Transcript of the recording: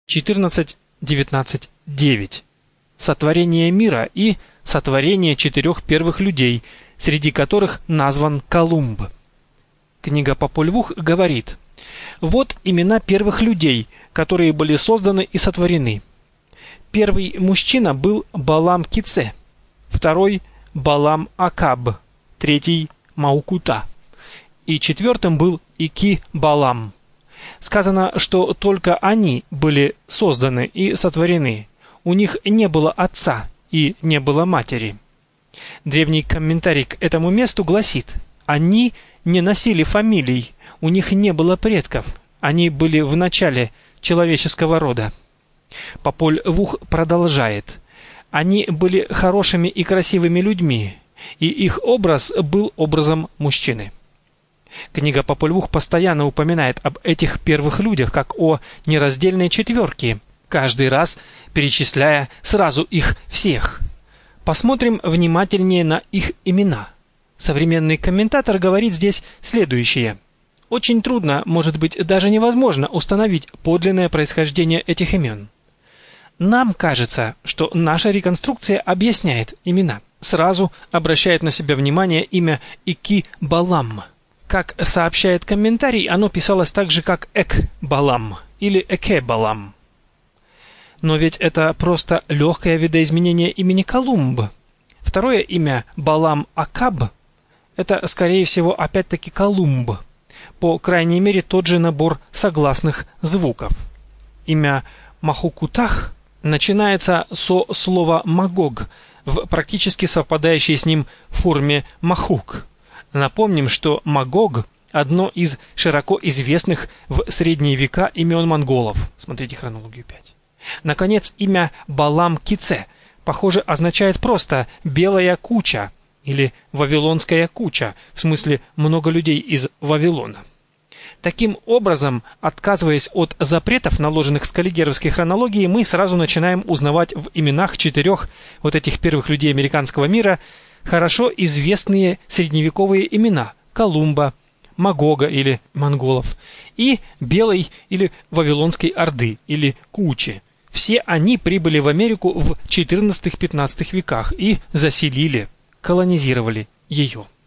14.19.9. Сотворение мира и сотворение 4 первых людей, среди которых назван Колумб. Книга Популь Vuh говорит: вот имена первых людей, которые были созданы и сотворены. Первый мужчина был Балам Кице, второй Балам Акаб, третий Маукута, и четвертым был Ики Балам. Сказано, что только они были созданы и сотворены. У них не было отца и не было матери. Древний комментарий к этому месту гласит: они не носили фамилий, у них не было предков, они были в начале человеческого рода. Популь Vuh продолжает: они были хорошими и красивыми людьми, и их образ был образом мужчины. Книга Популь Vuh постоянно упоминает об этих первых людях как о нераздельной четверке, каждый раз перечисляя сразу их всех. Посмотрим внимательнее на их имена. Современный комментатор говорит здесь следующее: очень трудно, может быть, даже невозможно установить подлинное происхождение этих имен. Нам кажется, что наша реконструкция объясняет имена. Сразу обращает на себя внимание имя Ики Балам. Как сообщает комментарий, оно писалось так же, как Эк Балам или Эке Балам. Но ведь это просто легкое видоизменение имени Колумб. Второе имя Балам Акаб – это, скорее всего, опять-таки Колумб. По крайней мере, тот же набор согласных звуков. Имя Махукутах начинается со слова Магог в практически совпадающей с ним форме Махук. Напомним, что Магог – одно из широко известных в средние века имен монголов. Смотрите хронологию 5. Наконец, имя Балам Кице, похоже, означает просто «белая куча» или «вавилонская куча», в смысле «много людей из Вавилона». Таким образом, отказываясь от запретов, наложенных с каллигеровской хронологией, мы сразу начинаем узнавать в именах 4 вот этих первых людей американского мира хорошо известные средневековые имена Колумба, Магога или монголов и Белой или Вавилонской Орды или Кучи. Все они прибыли в Америку в XIV-XV веках и заселили, колонизировали ее.